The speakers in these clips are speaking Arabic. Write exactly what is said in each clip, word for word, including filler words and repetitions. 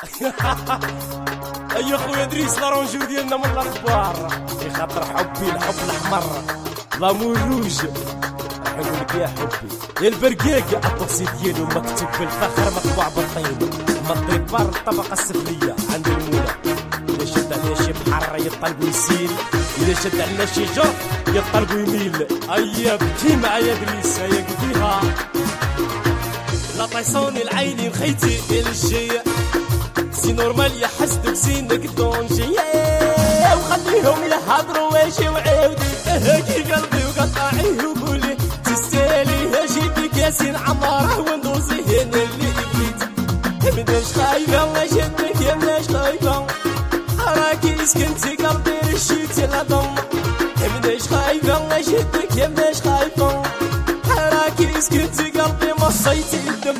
اي خويا دريس لارونجو ديالنا من الاخبار في خاطر حبي الحب الاحمر لامور روج. نقول لك يا حبي يا البرقاق الطقسي ديالو مكتوب بالفخر مطبوع بالطين من الطيبار الطبقه السفليه عند المولى. اذا شد عليا شي بحر يطلقوا يسير، اذا شد علينا شي جرف يطلقوا يميل. ايا بكي معايا دريس هيا قديها لا طيصوني العيني مخيتي الجيه سي نورمال يحسدك سينك دونجي وخليهم يهضروا واجي وعاودي هاكي قلبي وقطعيه وقولي تستاهلي هاجي بكاسين عماره وندوزي هنا اللي بغيت. مناش خايفه ما شدك يا مناش خايفه راكي سكنتي قلبي رشيتي العظم. مناش خايفه ما شدك يا مناش خايفه راكي سكنتي قلبي مصيتي الدم.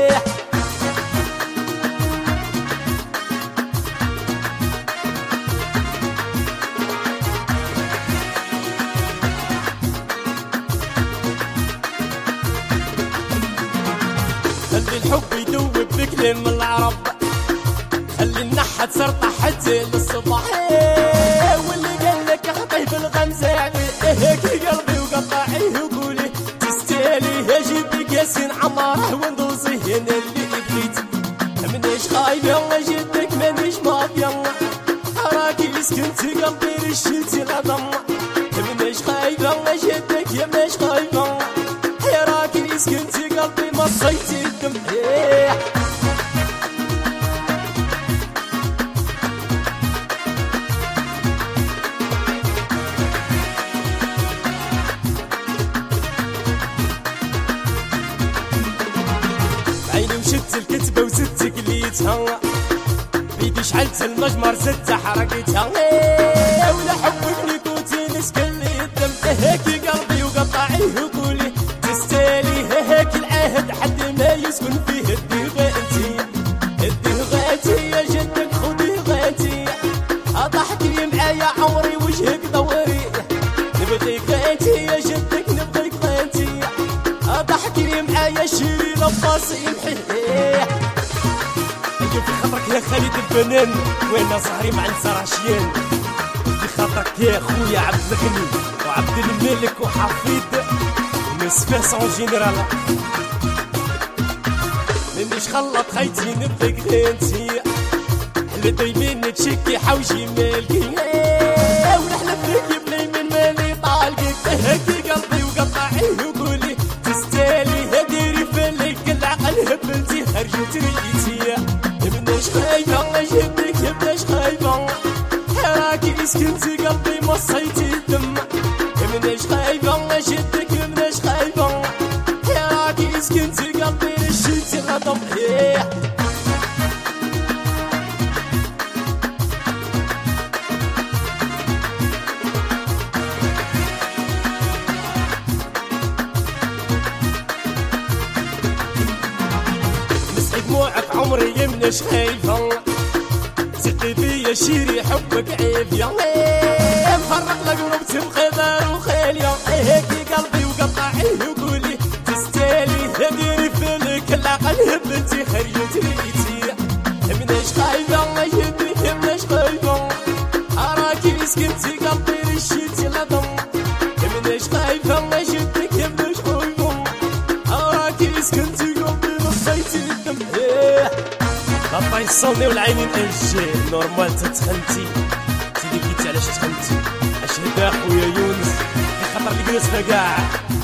خلي الحب يدوب بكلم العرب، خلي النحة تسرطح حتى للصبح واللي قال لك اخطيه بالغمزة يعني هيك قلبي وقطعيه وقولي تستاهلي هاجي بكاسين عماره وندوزي هنا اللي بغيت. منيش خايفة ما جدك مانيش مافيا راكي سكنتي قلبي رشيتي العظم. منيش خايفة ما جدك يا منيش خايفة راكي سكنتي قلبي مصيتي الدم. عيني وشدت الكتبة وزدت قليتها بيدي شعلت المجمر زدت حركتها ولا حبك كنتي نسكلي الدم. هيك قلبي وقطعيه وقولي تستاهلي هيك العهد حد ما يسكن فيه الدغا انتي الدغا انتي يا جدك خدي غاتي اضحكي معايا عمري وجهك دوري نبغيك انتي يا جدك نبغيك انتي اضحكي معايا شيري لباس يمحي. ايوا في خاطرك يا خالد البنان وانا صهري مع الزراشيان في خاطرك يا خويا عبد الغني وعبد الملك وحفيد نسفاس اون جينيرال. منيش خلط خيتي نبغيك انتي حلى دايمين تشكي حوجي مالكي ونحلف لك بلي من مالي طالقك. هاكي قلبي وقطعيه وقولي تستاهلي هديري فلك العقل هبلتي هرجوت ريتي. منيش خايفة ما جبتك يا منيش خايفة راكي سكنتي قلبي مصيتي الدم. منيش خايفة ما جبتك يا منيش خايفة راكي سكنتي قلبي رشيتي العظم. مسحي دموعك عمري يا منيش خايفة ثقي بيا شيري حبك عيب يا مفرق لقلوبتي بخضار وخالية. هيك قلبي وقطعيه وقولي تستاهلي هديري فلك العقل هبلتي خرجت ريتي. منيش خايفة ما جدك منيش خايفة راكي سكنتي قلبي رشيتي العظم. منيش خايفة ما جدك منيش خايفة راكي سكنتي قلبي نصيتي الدم. لا طيصوني والعينين انجي نورمال تتخنتي تيدي قلتي علاش تخنتي اشهد اخويا يونس خاطر اللي جلسنا كاع.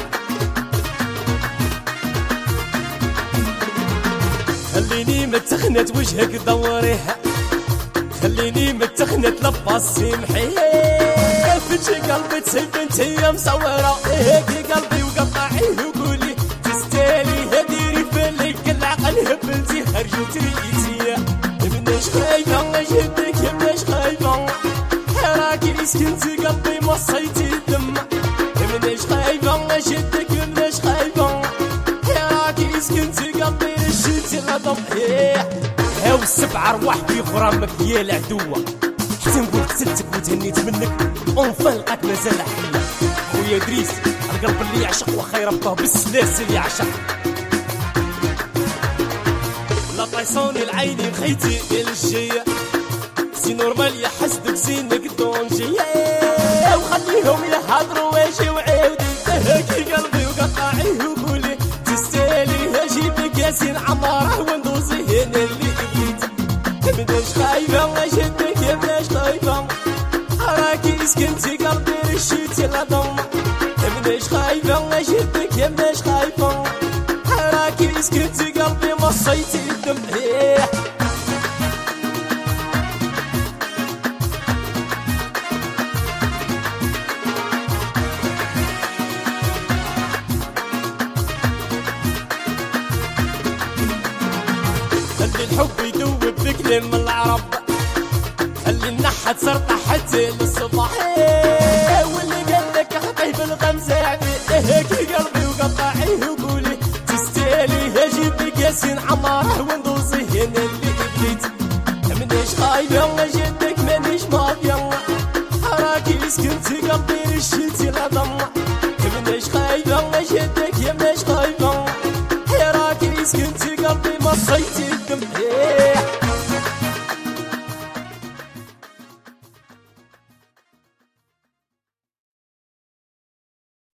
خليني متخنت وجهك دوريها خليني متخنت لباس سمحي فتشي قلبي تسيب انتي يا مصورة. هيك قلبي وقطعيه وقولي تستاهلي هديري فلك العقل هبلتي خرجت ريتي. منيش خايفة ما جبتك يا منيش خايفة راكي سكنتي قلبي مصيتي الدم. منيش خايفة ما جبتك يا منيش خايفة راكي سكنتي قلبي رشيتي العظم. هاو السبع ارواح في غرامك يا العدوة حتى نقول قتلتك وتهنيت منك اونفا لقاك مازال حية. خويا دريس القلب اللي يعشق وخا يربطه بالسلاسل يعشق. لا يصوني العيني بخيتي الجية سي نورمال يحسدك سينك دونجية وخليهم يحضروا واجي وعاودي تهكي قلبي وقطعيه وقولي تستاهلي اجيبك ياسين عماره وندوزي هنا اللي بغيت مبداش خايفة اشدك يا بلاش خايفة راكي سكنتي قلبي رشيتي لا ضم مبداش خايفة اشدك يا بلاش خايفة راكي سكنتي قلبي مصيتي الدم خلي الحب يدوب بكلم العرب خلي النحة تسرطح حتى للصبح واللي قالك اخطيه بالغمزة هيك قلبي وقطعيه وقولي تستاهلي اجيبك ياسين عماره وندوزي هنا اللي بغيت منيش خايفة جدك مانيش مافيا راكي سكنتي قلبي